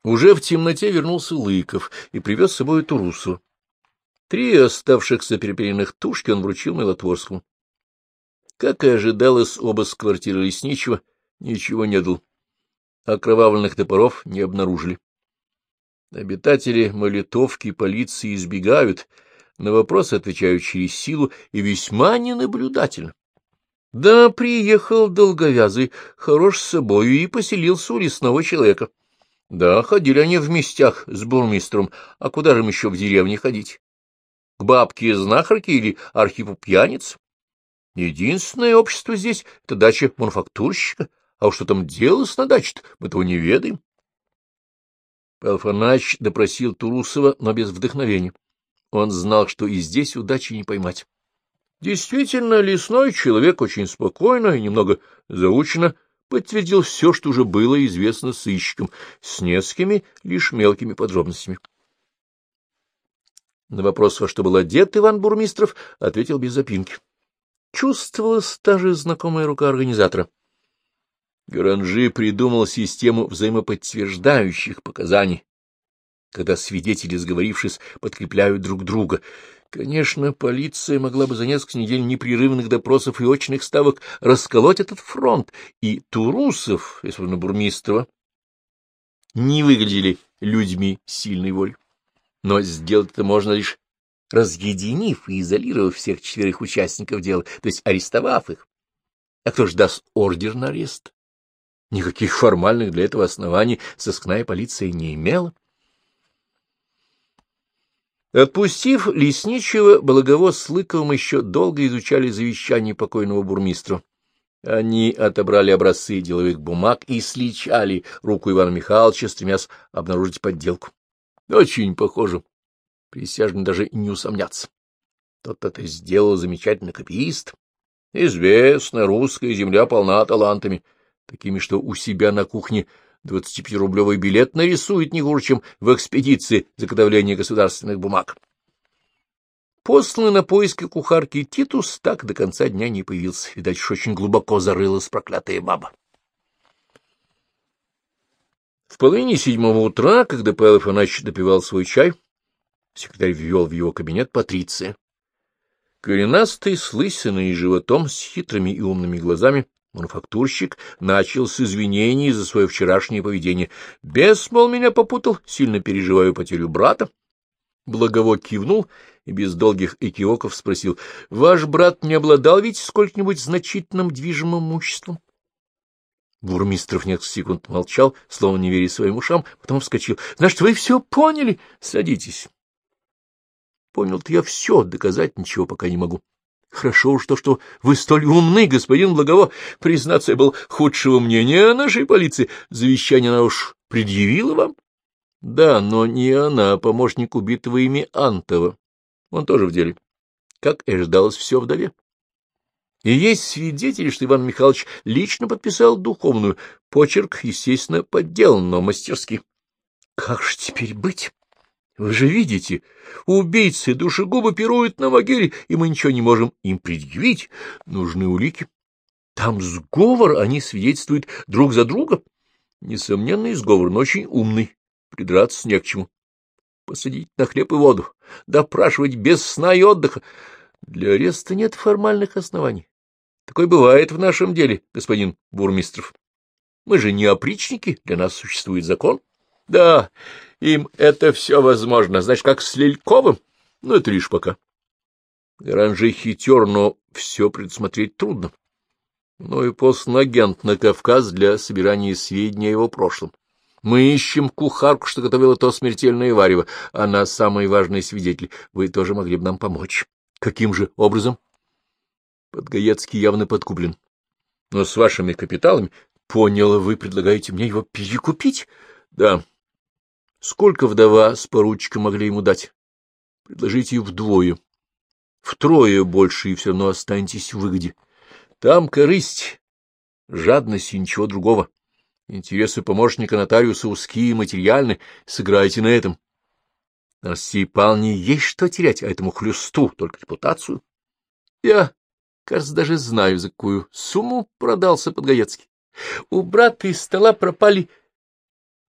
Уже в темноте вернулся Лыков и привез с собой Турусова. 3 оставшихся перепелиных тушки он вручил Милотворскому. Как и ожидалось, обыск квартиры Лесничего ничего не дал. Окровавленных топоров не обнаружили. Обитатели Молитовки полиции избегают, на вопросы отвечают через силу и весьма ненаблюдательно. Да, приехал долговязый, хорош с собою, и поселился у лесного человека. Да, ходили они в местях с бурмистром, а куда же им еще в деревне ходить? К бабке-знахарке или Архипу пьяниц? Единственное общество здесь — это дача мануфактурщика, а уж что там делалось на даче-то, мы того не ведаем. Павел Афанасьич допросил Турусова, но без вдохновения. Он знал, что и здесь удачи не поймать. Действительно, лесной человек очень спокойно и немного заучено подтвердил все, что уже было известно сыщикам, с несколькими лишь мелкими подробностями. На вопрос, во что был одет Иван Бурмистров, ответил без запинки. Чувствовалась та же знакомая рука организатора. Гаранжи придумал систему взаимоподтверждающих показаний, когда свидетели, сговорившись, подкрепляют друг друга. Конечно, полиция могла бы за несколько недель непрерывных допросов и очных ставок расколоть этот фронт, и Турусов, если на Бурмистрова, не выглядели людьми сильной воли. Но сделать это можно лишь разъединив и изолировав всех 4 участников дела, то есть арестовав их. А кто ж даст ордер на арест? Никаких формальных для этого оснований сыскная полиция не имела. Отпустив Лесничего, Благовоз с Лыковым еще долго изучали завещание покойного бурмистра. Они отобрали образцы деловых бумаг и сличали руку Ивана Михайловича, стремясь обнаружить подделку. Очень похоже. Присяжные даже не усомнятся. Тот это сделал замечательный копиист. Известно, русская земля полна талантами, такими, что у себя на кухне 25-рублевый билет нарисует не хуже, чем в экспедиции заготовления государственных бумаг. Посланный на поиски кухарки Титус так до конца дня не появился. Видать, уж очень глубоко зарылась проклятая баба. В 6:30 утра, когда Павел Афанасьич допивал свой чай, секретарь ввел в его кабинет Патриция. Коренастый, с лысиной и животом, с хитрыми и умными глазами, мануфактурщик начал с извинений за свое вчерашнее поведение. Бес, мол, меня попутал, сильно переживаю потерю брата. Благово кивнул и без долгих экивоков спросил: — Ваш брат не обладал ведь сколько-нибудь значительным движимым имуществом? Бурмистров несколько секунд молчал, словно не веря своим ушам, потом вскочил. — Значит, вы все поняли? Садитесь. — Понял-то я все, доказать ничего пока не могу. Хорошо уж то, что вы столь умны, господин Благово. Признаться, я был худшего мнения о нашей полиции. Завещание она уж предъявила вам? Да, но не она, а помощник убитого ими Антова. Он тоже в деле. Как и ожидалось, все вдове. И есть свидетели, что Иван Михайлович лично подписал духовную. Почерк, естественно, подделан, но мастерски. Как же теперь быть? Вы же видите, убийцы душегубы пируют на могиле, и мы ничего не можем им предъявить. Нужны улики. Там сговор, они свидетельствуют друг за друга. Несомненный сговор, но очень умный. Придраться не к чему. Посадить на хлеб и воду, допрашивать без сна и отдыха. Для ареста нет формальных оснований. Такое бывает в нашем деле, господин Бурмистров. Мы же не опричники, для нас существует закон. Да, им это все возможно, знаешь, как с Лельковым, но это лишь пока. Гаранжи хитер, но все предусмотреть трудно. Ну и послан агент на Кавказ для собирания сведений о его прошлом. Мы ищем кухарку, что готовила то смертельное варево. Она самый важный свидетель. Вы тоже могли бы нам помочь. Каким же образом? Подгаецкий явно подкуплен. Но с вашими капиталами... Понял, вы предлагаете мне его перекупить? Да. Сколько вдова с поручиком могли ему дать? Предложите вдвое. Втрое больше, и все равно останетесь в выгоде. Там корысть, жадность и ничего другого. Интересы помощника нотариуса узкие и материальны. Сыграйте на этом. Настасье Павловне есть что терять, а этому хлюсту только репутацию. Я, кажется, даже знаю, за какую сумму продался Подгаецкий. У брата из стола пропали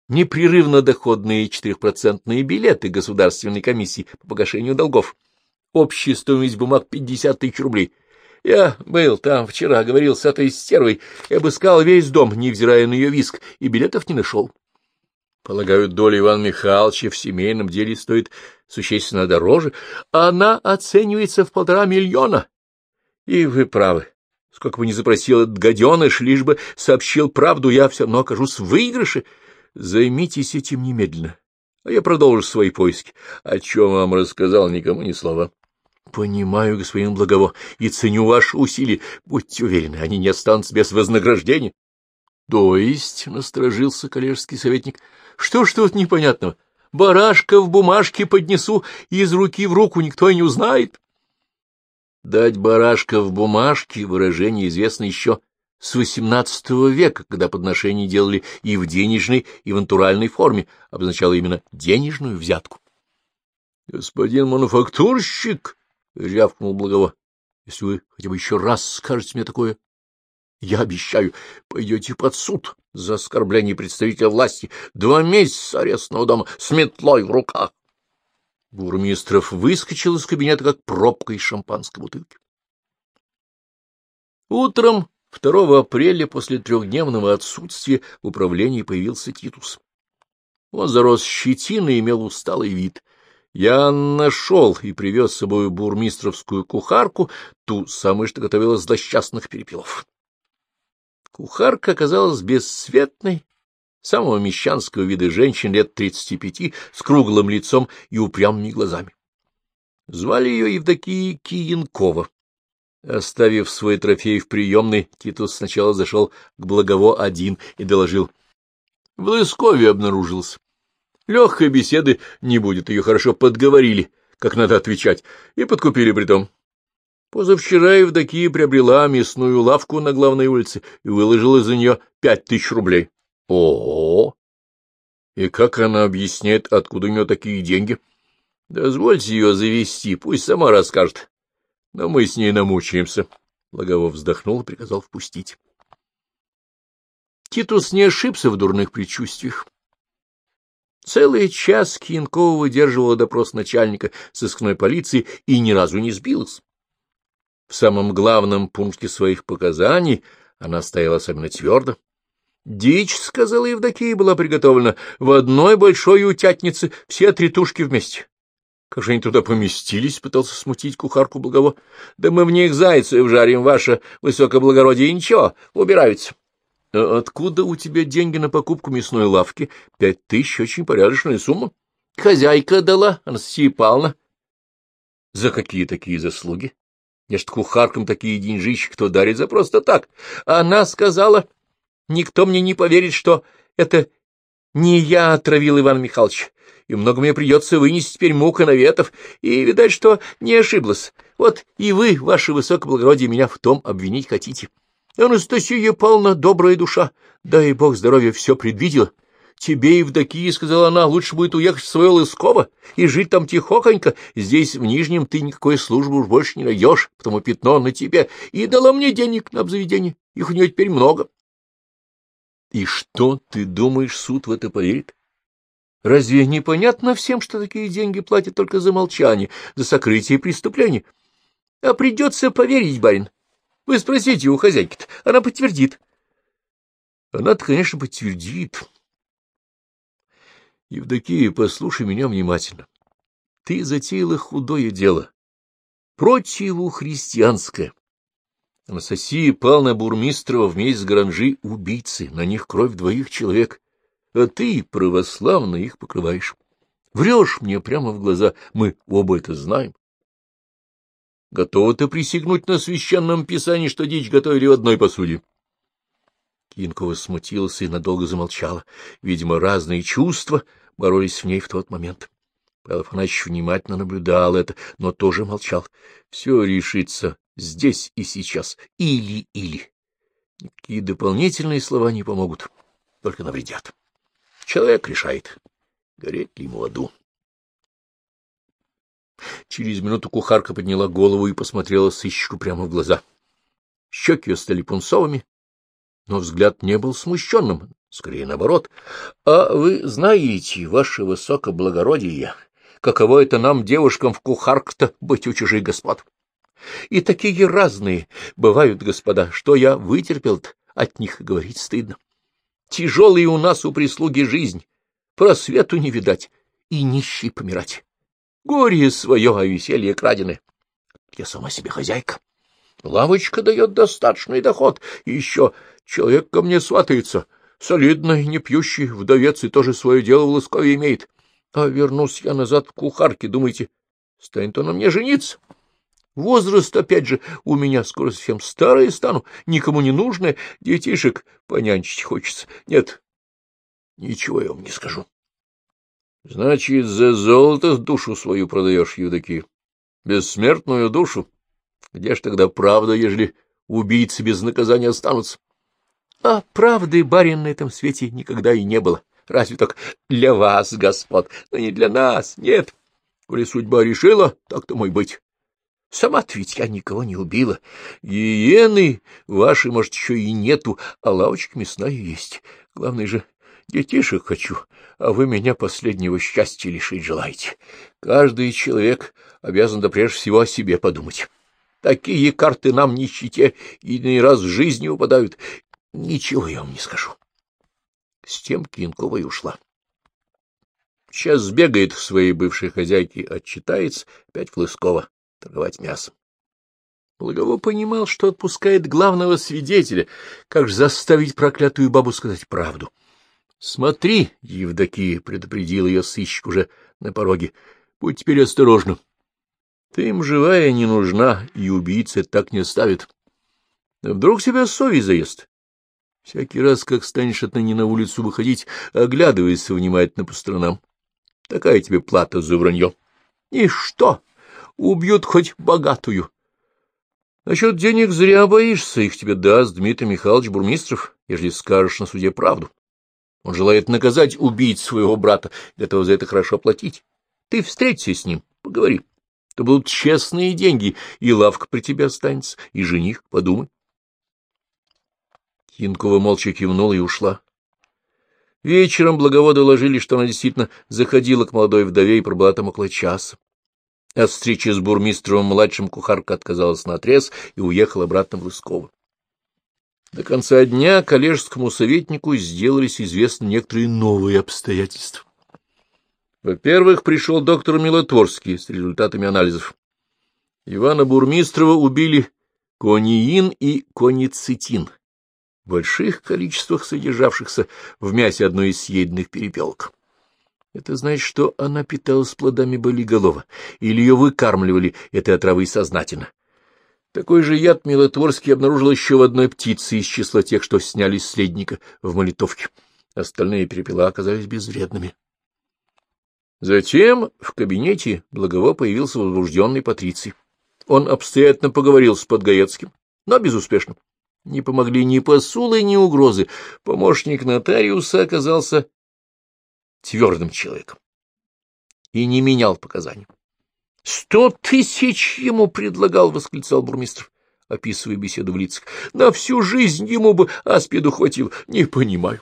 непрерывно доходные 4% билеты Государственной комиссии по погашению долгов. Общая стоимость бумаг 50 тысяч рублей. Я был там вчера, говорил с этой стервой, и обыскал весь дом, невзирая на ее визг, и билетов не нашел. Полагаю, доля Ивана Михайловича в семейном деле стоит существенно дороже, а она оценивается в 1,5 миллиона. И вы правы. Сколько бы ни запросил этот гаденыш, лишь бы сообщил правду, я все равно окажусь в выигрыше. Займитесь этим немедленно, а я продолжу свои поиски. О чем вам рассказал, никому ни слова. — Понимаю, господин Благово, и ценю ваши усилия. Будьте уверены, они не останутся без вознаграждения. — То есть, — насторожился коллежский советник, — что ж тут непонятного? Барашка в бумажке поднесу, и из руки в руку никто и не узнает. Дать барашка в бумажке — выражение известно еще с XVIII века, когда подношения делали и в денежной, и в натуральной форме, обозначало именно денежную взятку. — Господин мануфактурщик! — рявкнул Благово. — Если вы хотя бы еще раз скажете мне такое, я обещаю, пойдете под суд за оскорбление представителя власти. 2 месяца арестного дома с метлой в руках. Бурмистров выскочил из кабинета, как пробка из шампанской бутылки. Утром 2 апреля после 3-дневного отсутствия в управлении появился Титус. Он зарос щетиной и имел усталый вид. Я нашел и привез с собой бурмистровскую кухарку, ту самую, что готовила злосчастных перепелов. Кухарка оказалась бесцветной, самого мещанского вида женщин лет 35, с круглым лицом и упрямыми глазами. Звали ее Евдокия Киенкова. Оставив свой трофей в приемной, Титус сначала зашел к Благово один и доложил. В Лыскове обнаружился. Легкой беседы не будет, ее хорошо подговорили, как надо отвечать, и подкупили притом. Позавчера Евдокия приобрела мясную лавку на главной улице и выложила за нее 5000 рублей. Ого! И как она объясняет, откуда у нее такие деньги? Дозвольте ее завести, пусть сама расскажет. Но мы с ней намучаемся. Благово вздохнул и приказал впустить. Титус не ошибся в дурных предчувствиях. Целый час Киенкова выдерживала допрос начальника сыскной полиции и ни разу не сбилась. В самом главном пункте своих показаний она стояла особенно твердо. Дичь, — сказала Евдокия, — была приготовлена в одной большой утятнице, все 3 тушки вместе. Как же они туда поместились, — пытался смутить кухарку Благово. — Да мы в них зайцев жарим, ваше высокоблагородие, и ничего, убираются. — А откуда у тебя деньги на покупку мясной лавки? 5000 — очень порядочная сумма. — Хозяйка дала, Анастасия Павловна. — За какие такие заслуги? Может, кухаркам такие деньжищи кто дарит за просто так? Она сказала, никто мне не поверит, что это не я отравил Ивана Михайловича, и много мне придется вынести теперь мук и наветов, и, видать, что не ошиблась. Вот и вы, ваше высокоблагородие, меня в том обвинить хотите. Анастасия Павловна добрая душа, дай бог здоровья, все предвидела. Тебе, Евдокия, — сказала она, — лучше будет уехать в свое Лысково и жить там тихохонько. Здесь, в Нижнем, ты никакой службы уж больше не найдешь, потому пятно на тебе. И дала мне денег на обзаведение. Их у нее теперь много. И что, ты думаешь, суд в это поверит? Разве непонятно всем, что такие деньги платят только за молчание, за сокрытие преступлений? А придется поверить, барин. Вы спросите у хозяйки-то, она подтвердит. Она-то, конечно, подтвердит. Евдокия, послушай меня внимательно. Ты затеяла худое дело, противохристианское. Анастасия Павловна Бурмистрова вместе с Гранжи — убийцы, на них кровь 2 человек, а ты, православно, их покрываешь. Врешь мне прямо в глаза, мы оба это знаем. Готова ты присягнуть на священном писании, что дичь готовили в одной посуде? Киенкова смутилась и надолго замолчала. Видимо, разные чувства боролись в ней в тот момент. Павел Афанасьевич внимательно наблюдал это, но тоже молчал. Все решится здесь и сейчас. Или-или. Никакие дополнительные слова не помогут, только навредят. Человек решает, гореть ли ему в аду. Через минуту кухарка подняла голову и посмотрела сыщику прямо в глаза. Щеки ее стали пунцовыми, но взгляд не был смущенным, скорее наоборот. А вы знаете, ваше высокоблагородие, каково это нам, девушкам, в кухарках-то быть у чужих господ? И такие разные бывают господа, что я вытерпел-то, от них говорить стыдно. Тяжелые у нас у прислуги жизнь, просвету не видать и нищей помирать. Горе свое, а веселье краденое. Я сама себе хозяйка. Лавочка дает достаточный доход, и еще человек ко мне сватается, солидный, не пьющий, вдовец, и тоже свое дело в Лыскове имеет. А вернусь я назад в кухарке, думаете, станет он на мне жениться? Возраст, опять же, у меня скоро совсем старый стану, никому не нужное, детишек понянчить хочется. Нет, ничего я вам не скажу. Значит, за золото душу свою продаешь, Евдокия? Бессмертную душу? Где ж тогда правда, ежели убийцы без наказания останутся? А правды, барин, на этом свете никогда и не было. Разве только для вас, господ, но не для нас, нет. Коли судьба решила, так-то мой быть. Сама-то ведь я никого не убила. Гиены вашей, может, еще и нету, а лавочка мясная есть. Главное же, детишек хочу, а вы меня последнего счастья лишить желаете. Каждый человек обязан да прежде всего о себе подумать. Такие карты нам нищете иной раз в жизни упадают. Ничего я вам не скажу. С тем Клинкова и ушла. Сейчас сбегает к своей бывшей хозяйке, отчитается, опять в Лысково торговать мясом. Благово понимал, что отпускает главного свидетеля. Как же заставить проклятую бабу сказать правду? — Смотри, Евдокия, — предупредил ее сыщик уже на пороге, — будь теперь осторожна. Ты им живая не нужна, и убийца так не оставит. А вдруг себя совесть заест? Всякий раз, как станешь отныне на улицу выходить, оглядывайся внимательно по сторонам. Такая тебе плата за вранье. И что? Убьют хоть богатую. Насчет денег зря боишься, их тебе даст Дмитрий Михайлович Бурмистров, ежели скажешь на суде правду. Он желает наказать убийц своего брата, для того за это хорошо платить. Ты встреться с ним, поговори. То будут честные деньги, и лавка при тебе останется, и жених, подумай. Янкова молча кивнула и ушла. Вечером Благово доложили, что она действительно заходила к молодой вдове и пробыла там около часа. От встречи с бурмистровым-младшим кухарка отказалась наотрез и уехала обратно в Лысково. До конца дня коллежскому советнику сделались известны некоторые новые обстоятельства. Во-первых, пришел доктор Милотворский с результатами анализов. Ивана Бурмистрова убили кониин и коницетин, в больших количествах содержавшихся в мясе одной из съеденных перепелок. Это значит, что она питалась плодами болиголова, или ее выкармливали этой отравой сознательно. Такой же яд Милотворский обнаружил еще в одной птице из числа тех, что сняли с следника в Молитовке. Остальные перепела оказались безвредными. Затем в кабинете Благово появился возбужденный Патриций. Он обстоятельно поговорил с Подгаецким, но безуспешно. Не помогли ни посулы, ни угрозы. Помощник нотариуса оказался твердым человеком и не менял показаний. 100 000 ему предлагал, — восклицал бурмистров, описывая беседу в лицах. На всю жизнь ему бы аспиду хватило. Не понимаю.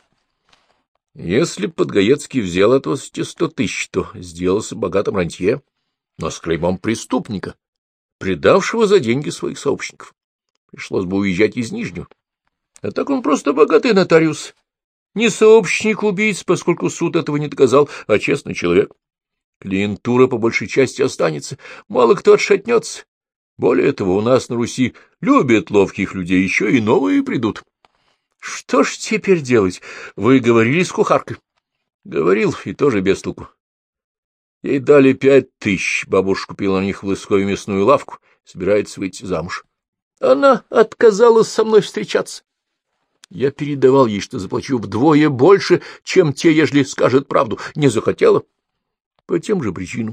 Если б Подгаецкий взял от вас эти 100 000, то сделался богатым рантье, но с клеймом преступника, предавшего за деньги своих сообщников. Пришлось бы уезжать из Нижнего. А так он просто богатый нотариус. Не сообщник убийц, поскольку суд этого не доказал, а честный человек. Клиентура по большей части останется, мало кто отшатнется. Более того, у нас на Руси любят ловких людей, еще и новые придут. Что ж теперь делать? Вы говорили с кухаркой? Говорил, и тоже без толку. Ей дали 5000, бабушка купила на них в Лыскове мясную лавку, собирается выйти замуж. Она отказалась со мной встречаться. Я передавал ей, что заплачу вдвое больше, чем те, ежели скажет правду. Не захотела. По тем же причинам.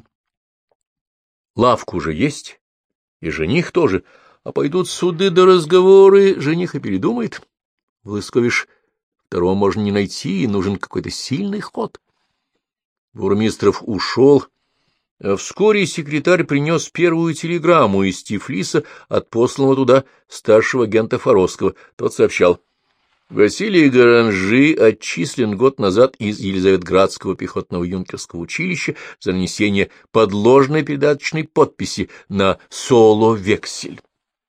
Лавка уже есть, и жених тоже. А пойдут суды да разговоры, жених и передумает. В Лыскове ж второго можно не найти, и нужен какой-то сильный ход. Бурмистров ушел, а вскоре секретарь принес первую телеграмму из Тифлиса от посланного туда старшего агента Форосского. Тот сообщал: Василий Гаранжи отчислен год назад из Елизаветградского пехотного юнкерского училища за нанесение подложной передаточной подписи на соло-вексель.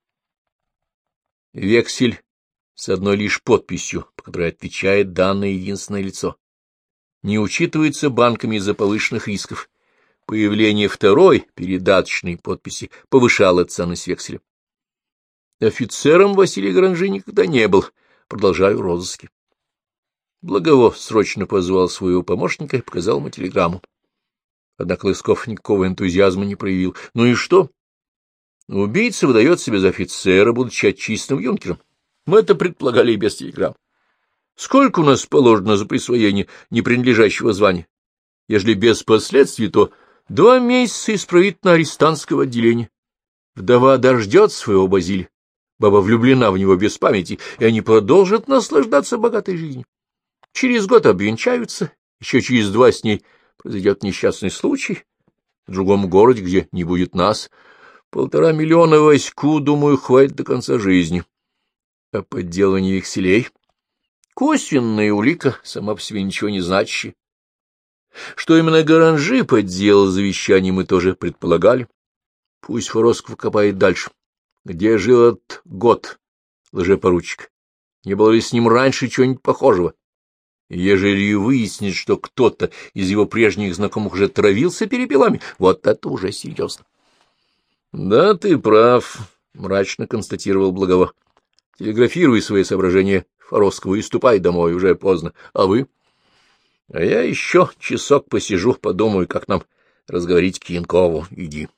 Вексель с одной лишь подписью, по которой отвечает данное единственное лицо. Не учитывается банками из-за повышенных рисков. Появление второй передаточной подписи повышало ценность векселя. Офицером Василий Гаранжи никогда не был. Продолжаю розыски. Благовов срочно позвал своего помощника и показал ему телеграмму. Однако Лысков никакого энтузиазма не проявил. Ну и что? Убийца выдает себя за офицера, будучи отчисленным юнкером. Мы это предполагали и без телеграмм. Сколько у нас положено за присвоение непринадлежащего звания? Ежели без последствий, то 2 месяца исправительно-арестантского отделения. Вдова дождет своего Базилия. Баба влюблена в него без памяти, и они продолжат наслаждаться богатой жизнью. Через год обвенчаются, еще через 2 с ней произойдет несчастный случай. В другом городе, где не будет нас, 1,5 миллиона Ваську, думаю, хватит до конца жизни. А подделывание векселей? Косвенная улика, сама по себе ничего не значащая. Что именно Гаранжи подделал завещание, мы тоже предполагали. Пусть Форосков копает дальше. Где жил этот год, лжепоручик? Не было ли с ним раньше чего-нибудь похожего? Ежели выяснит, что кто-то из его прежних знакомых уже травился перепелами, вот это уже серьезно. — Да, ты прав, — мрачно констатировал Благово. — Телеграфируй свои соображения Фороскову и ступай домой, уже поздно. А вы? — А я еще часок посижу, подумаю, как нам разговорить Киенкову. Иди.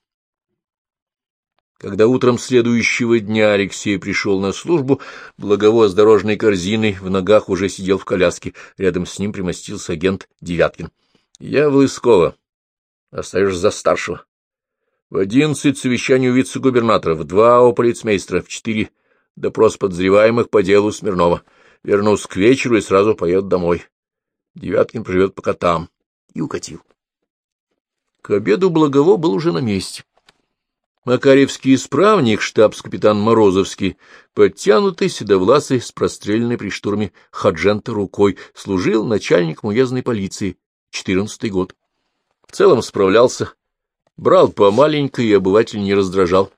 Когда утром следующего дня Алексей пришел на службу, Благово с дорожной корзиной в ногах уже сидел в коляске. Рядом с ним примостился агент Девяткин. — Я в Лыскова. Остаешься за старшего. В 11 совещание у вице-губернатора, в 2 у полицмейстера, в 4 допрос подозреваемых по делу Смирнова. Вернусь к вечеру и сразу поеду домой. Девяткин проживет пока там. И укатил. К обеду Благово был уже на месте. Макаревский исправник, штабс-капитан Морозовский, подтянутый, седовласый, с простреленной при штурме Хаджента рукой, служил начальником уездной полиции, 14-й год. В целом справлялся, брал по маленькой и обыватель не раздражал.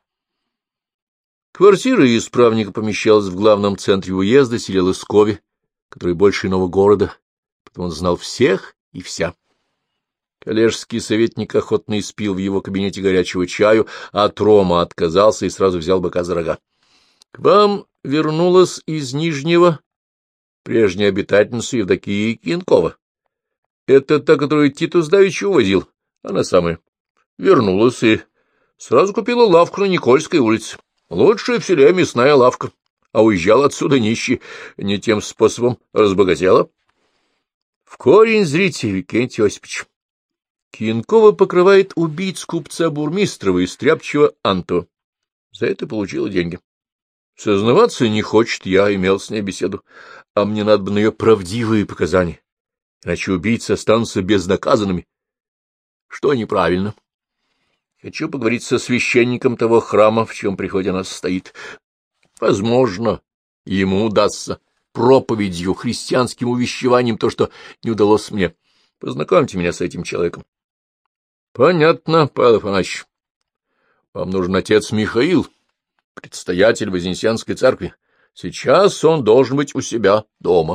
Квартира исправника помещалась в главном центре уезда, селе Лыскове, который больше иного города, потому он знал всех и вся. Коллежский советник охотно испил в его кабинете горячего чаю, а от рома отказался и сразу взял быка за рога. — К вам вернулась из Нижнего прежняя обитательница Евдокия Киенкова. Это та, которую Титус давеча увозил, она самая. Вернулась и сразу купила лавку на Никольской улице. Лучшая в селе мясная лавка, а уезжала отсюда нищий, не тем способом разбогатела. В корень зрите, Викентий Осипович. Киенкова покрывает убийц купца Бурмистрова и стряпчего Анто. За это получила деньги. Сознаваться не хочет, я имел с ней беседу, а мне надо бы на ее правдивые показания, иначе убийцы останутся безнаказанными. Что неправильно. Хочу поговорить со священником того храма, в чьем приходе она состоит. Возможно, ему удастся проповедью, христианским увещеванием то, что не удалось мне. Познакомьте меня с этим человеком. — Понятно, Павел Афанасьевич. Вам нужен отец Михаил, предстоятель Вознесенской церкви. Сейчас он должен быть у себя дома.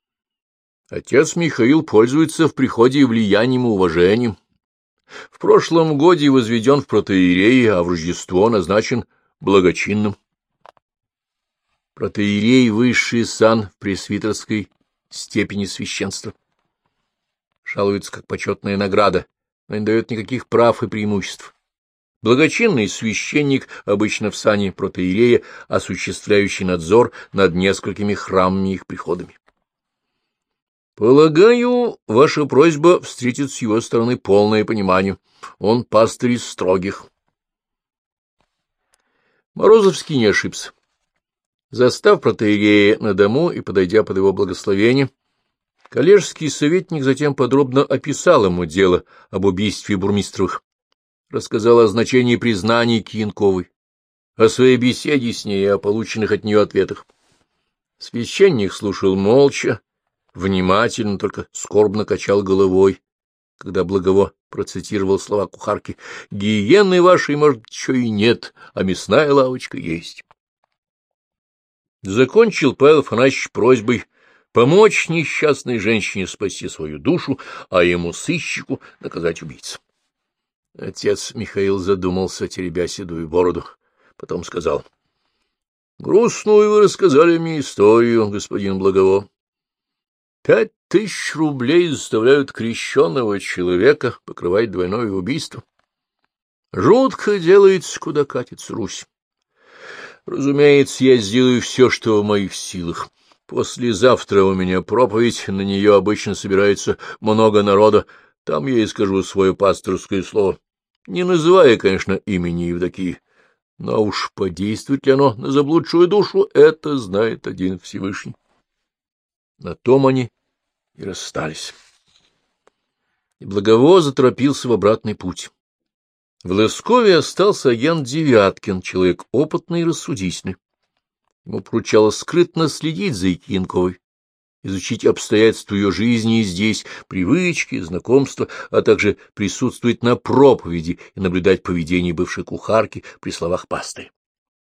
Отец Михаил пользуется в приходе влиянием и уважением. В прошлом годе возведен в протоиереи, а в Рождество назначен благочинным. Протоиерей — высший сан в пресвитерской степени священства. Жалуется как почетная награда, но не дает никаких прав и преимуществ. Благочинный священник, обычно в сане протоиерея, осуществляющий надзор над несколькими храмами и их приходами. Полагаю, ваша просьба встретит с его стороны полное понимание. Он пастырь из строгих. Морозовский не ошибся. Застав протоиерея на дому и подойдя под его благословение, коллежский советник затем подробно описал ему дело об убийстве Бурмистровых, рассказал о значении признаний Киенковой, о своей беседе с ней и о полученных от нее ответах. Священник слушал молча, внимательно, только скорбно качал головой, когда Благово процитировал слова кухарки: «Гиены вашей, может, еще и нет, а мясная лавочка есть». Закончил Павел Афанасьевич просьбой помочь несчастной женщине спасти свою душу, а ему, сыщику, наказать убийцу. Отец Михаил задумался, теребя седую бороду, потом сказал: — Грустную вы рассказали мне историю, господин Благово. 5000 рублей заставляют крещеного человека покрывать двойное убийство. Жутко делается, куда катится Русь. Разумеется, я сделаю все, что в моих силах. Послезавтра у меня проповедь, на нее обычно собирается много народа, там я и скажу свое пасторское слово, не называя, конечно, имени Евдокии. Но уж подействует ли оно на заблудшую душу, это знает один Всевышний. На том они и расстались. И Благово заторопился в обратный путь. В Лыскове остался агент Девяткин, человек опытный и рассудительный. Ему поручалось скрытно следить за Якинковой, изучить обстоятельства ее жизни здесь, привычки, знакомства, а также присутствовать на проповеди и наблюдать поведение бывшей кухарки при словах пастыря.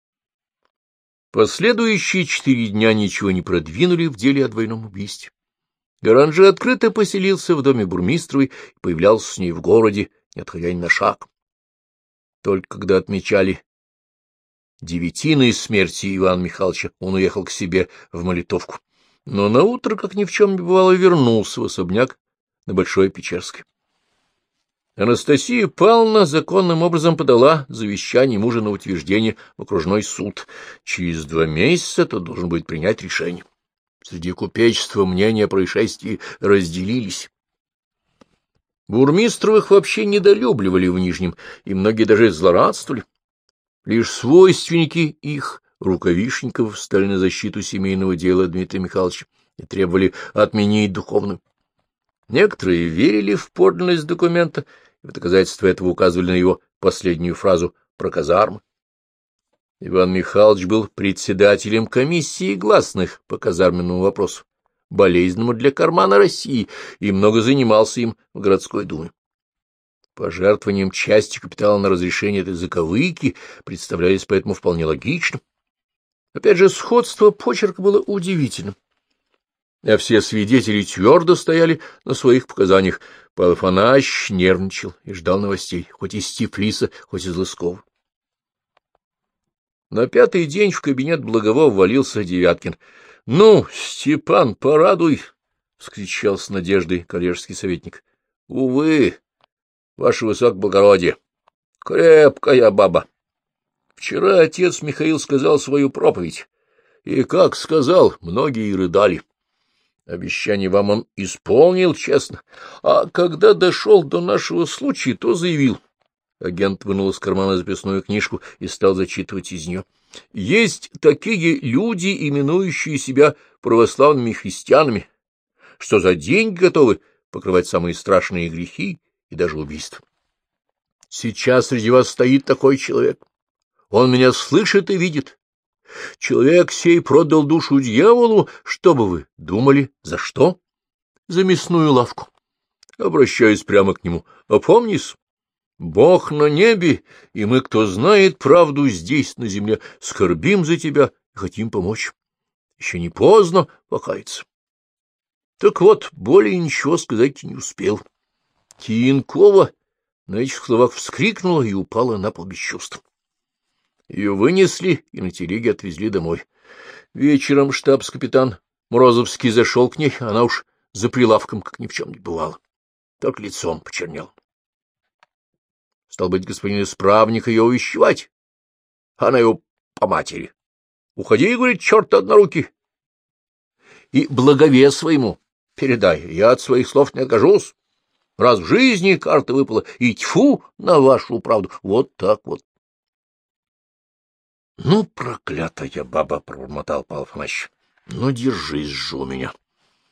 Последующие 4 дня ничего не продвинули в деле о двойном убийстве. Гаран же открыто поселился в доме бурмистровой и появлялся с ней в городе, не отходя ни на шаг. Только когда отмечали девятины смерти Ивана Михайловича, он уехал к себе в Молитовку, но наутро, как ни в чем не бывало, вернулся в особняк на Большой Печерской. Анастасия Павловна законным образом подала завещание мужа на утверждение в окружной суд. Через 2 месяца тот должен будет принять решение. Среди купечества мнения о происшествии разделились. Бурмистровых вообще недолюбливали в Нижнем, и многие даже злорадствовали. Лишь свойственники их, Рукавишников, стали на защиту семейного дела Дмитрия Михайловича и требовали отменить духовную. Некоторые верили в подлинность документа, и в доказательство этого указывали на его последнюю фразу про казармы. Иван Михайлович был председателем комиссии гласных по казарменному вопросу, болезненному для кармана России, и много занимался им в городской думе. Пожертвованием части капитала на разрешение этой заковыки представлялись поэтому вполне логичным. Опять же, сходство почерка было удивительным. А все свидетели твердо стояли на своих показаниях. Павел Афанасьевич нервничал и ждал новостей, хоть из Тифлиса, хоть из Лыскова. На 5-й день в кабинет Благово ввалился Девяткин. — Ну, Степан, порадуй! — вскричал с надеждой коллежский советник. — Увы, ваше высокоблагородие, крепкая баба. Вчера отец Михаил сказал свою проповедь, и, как сказал, многие рыдали. Обещание вам он исполнил честно, а когда дошел до нашего случая, то заявил. Агент вынул из кармана записную книжку и стал зачитывать из нее. Есть такие люди, именующие себя православными христианами, что за деньги готовы покрывать самые страшные грехи и даже убийства. Сейчас среди вас стоит такой человек. Он меня слышит и видит. Человек сей продал душу дьяволу, что бы вы думали, за что? За мясную лавку. Обращаюсь прямо к нему. Опомнись, Бог на небе, и мы, кто знает правду здесь, на земле, скорбим за тебя и хотим помочь. Еще не поздно покаяться. Так вот, более ничего сказать не успел. Тинкова на этих словах вскрикнула и упала на пол без чувств. Ее вынесли и на телеге отвезли домой. Вечером штабс-капитан Морозовский зашел к ней, она уж за прилавком, как ни в чем не бывало. Только лицом почернел. Стал быть, господин исправник ее увещевать. Она его по матери. Уходи, говорит, черт однорукий. И Благове своему передай, я от своих слов не откажусь. Раз в жизни карта выпала, и тьфу на вашу правду. Вот так вот. — Ну, проклятая баба, — пробормотал Павел Афанасьевич, — ну, держись же у меня.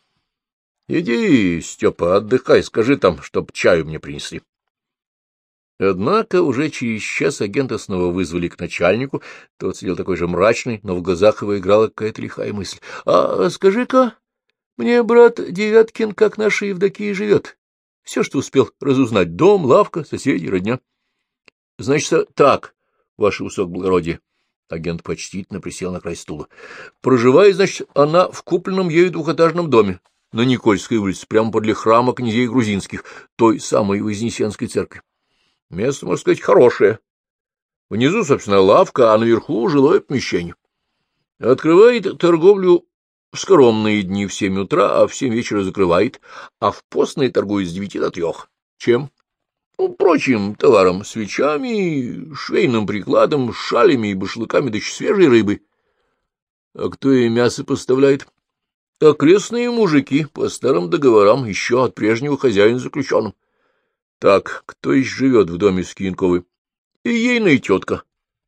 — Иди, Степа, отдыхай, скажи там, чтоб чаю мне принесли. Однако уже через час агента снова вызвали к начальнику. Тот сидел такой же мрачный, но в глазах его играла какая-то лихая мысль. — А скажи-ка, мне брат Девяткин, как наша Евдокия, живет. Все, что успел разузнать. Дом, лавка, соседи, родня. — Значит, так, ваше высокоблагородие. Агент почтительно присел на край стула. — Проживает, значит, она в купленном ею двухэтажном доме на Никольской улице, прямо подле храма князей грузинских, той самой Вознесенской церкви. Место, можно сказать, хорошее. Внизу, собственно, лавка, а наверху жилое помещение. Открывает торговлю в скоромные дни в 7 утра, а в 7 вечера закрывает, а в постные торгует с 9 до 3. Чем? Ну, прочим товаром, свечами, швейным прикладом, шалями и башлыками, да еще свежей рыбы. А кто ей мясо поставляет? Окрестные мужики, по старым договорам, еще от прежнего хозяина заключенным. Так, кто еще живет в доме Скинковой? И ейная тетка.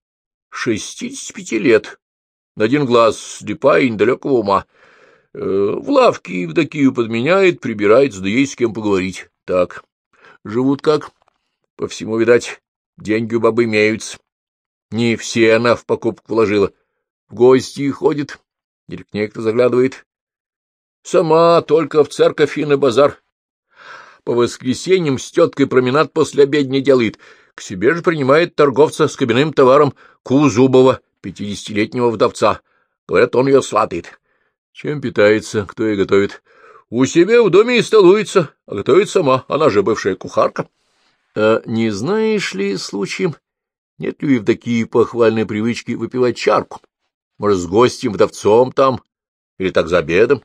65 лет. На один глаз слепая и недалекого ума. В лавке Евдокию подменяет, прибирается, да есть с кем поговорить. Так, живут как? По всему, видать, деньги у бабы имеются. Не все она в покупку вложила. В гости ходит, или к ней кто заглядывает. Сама только в церковь и на базар. По воскресеньям с теткой променад после обедни делает. К себе же принимает торговца с кабинным товаром Кузубова, 50-летнего вдовца. Говорят, он ее сватает. Чем питается, кто ей готовит? У себя в доме и столуется, а готовит сама. Она же бывшая кухарка. А не знаешь ли случаем, нет ли у Евдокии похвальной привычки выпивать чарку? Может, с гостем-вдовцом там? Или так за обедом?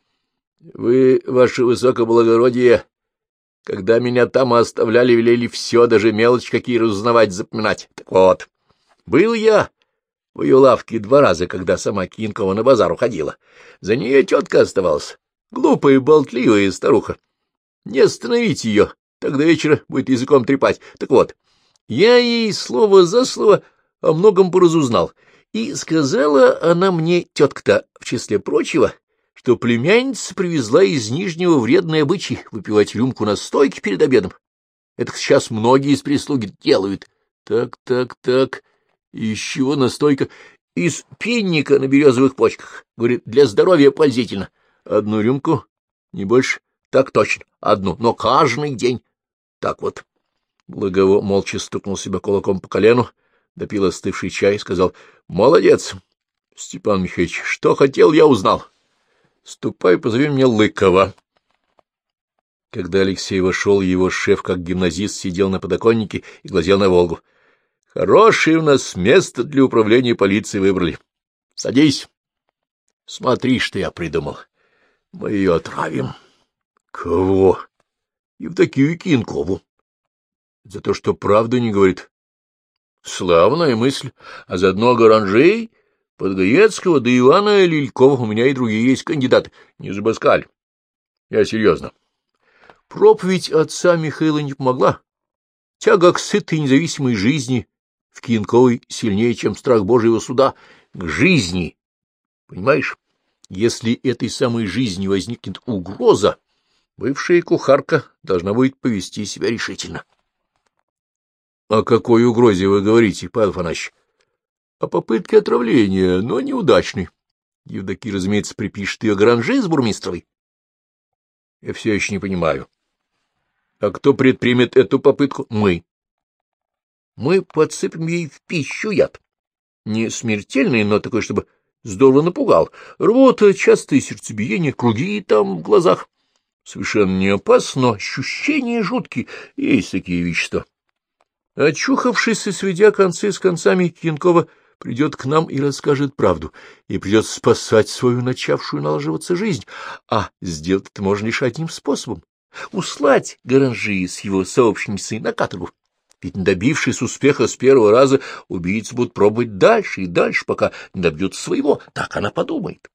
Вы, ваше высокоблагородие, когда меня там оставляли, велели все, даже мелочь какие разузнавать, запоминать. Так вот, был я в ее лавке 2 раза, когда сама Кинкова на базар уходила. За нее тетка оставалась, глупая и болтливая старуха. Не остановить ее, тогда вечера будет языком трепать. Так вот, я ей слово за слово о многом поразузнал, и сказала она мне, тетка-то, в числе прочего, что племянница привезла из Нижнего вредный обычай выпивать рюмку на стойке перед обедом. Это сейчас многие из прислуги делают. Так, из чего настойка? Из пенника на березовых почках. Говорит, для здоровья пользительно. 1 рюмку, не больше. Так точно, 1, но каждый день. Так вот. Благово молча стукнул себя кулаком по колену, допил остывший чай и сказал: — Молодец, Степан Михайлович, что хотел, я узнал. Ступай, позови мне Лыкова. Когда Алексей вошел, его шеф, как гимназист, сидел на подоконнике и глазел на Волгу. — Хорошее у нас место для управления полицией выбрали. Садись. Смотри, что я придумал. Мы ее отравим. — Кого? — Евдокию Кинкову. — За то, что правду не говорит. — Славная мысль. А заодно Гаранжей... Подгаецкого да Ивана Лилькова, у меня и другие есть кандидаты. Не забаскаль. Я серьезно. Проповедь отца Михаила не помогла. Тяга к сытой независимой жизни в Кинковой сильнее, чем страх Божьего суда. К жизни. Понимаешь? Если этой самой жизни возникнет угроза, бывшая кухарка должна будет повести себя решительно. — О какой угрозе вы говорите, Павел Афанасьевич? О попытке отравления, но неудачной. Евдокия, разумеется, припишет ее Гаранжи с Бурмистровой. Я все еще не понимаю. А кто предпримет эту попытку? Мы. Мы подсыпем ей в пищу яд. Не смертельный, но такой, чтобы здорово напугал. Рвота, частое сердцебиение, круги там в глазах. Совершенно не опасно, но ощущения жуткие. Есть такие вещества. Очухавшись и сведя концы с концами, Кинкова придет к нам и расскажет правду, и придется спасать свою начавшую налаживаться жизнь, а сделать это можно лишь одним способом — услать Гаранжи с его сообщницей на каторгу. Ведь, не добившись успеха с первого раза, убийцы будут пробовать дальше и дальше, пока не добьются своего. Так она подумает.